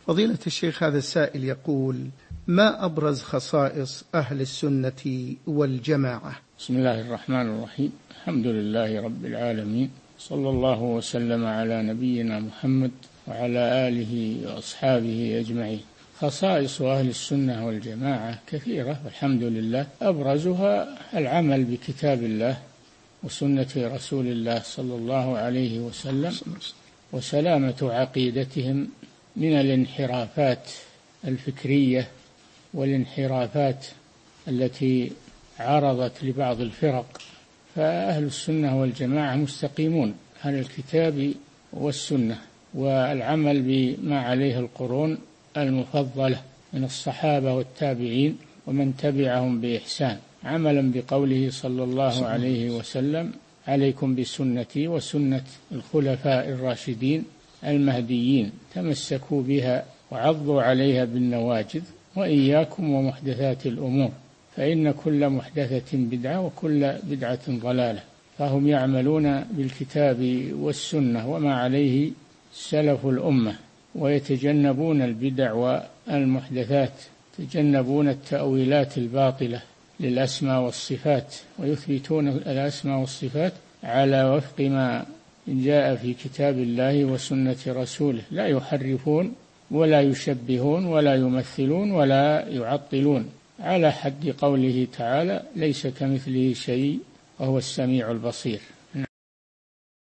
فضيلة الشيخ، هذا السائل يقول: ما أبرز خصائص أهل السنة والجماعة؟ بسم الله الرحمن الرحيم. الحمد لله رب العالمين، صلى الله وسلم على نبينا محمد وعلى آله وأصحابه أجمعين. خصائص أهل السنة والجماعة كثيرة والحمد لله، أبرزها العمل بكتاب الله وسنة رسول الله صلى الله عليه وسلم، وسلامة عقيدتهم من الانحرافات الفكرية والانحرافات التي عرضت لبعض الفرق. فأهل السنة والجماعة مستقيمون على الكتاب والسنة، والعمل بما عليه القرون المفضلة من الصحابة والتابعين ومن تبعهم بإحسان، عملا بقوله صلى الله عليه وسلم: عليكم بسنتي وسنة الخلفاء الراشدين المهديين، تمسكوا بها وعضوا عليها بالنواجذ، وإياكم ومحدثات الأمور، فإن كل محدثة بدعة وكل بدعة ضلالة. فهم يعملون بالكتاب والسنة وما عليه سلف الأمة، ويتجنبون البدع والمحدثات، يتجنبون التأويلات الباطلة للأسماء والصفات، ويثبتون الأسماء والصفات على وفق ما جاء في كتاب الله وسنة رسوله، لا يحرفون ولا يشبهون ولا يمثلون ولا يعطلون، على حد قوله تعالى: ليس كمثله شيء وهو السميع البصير.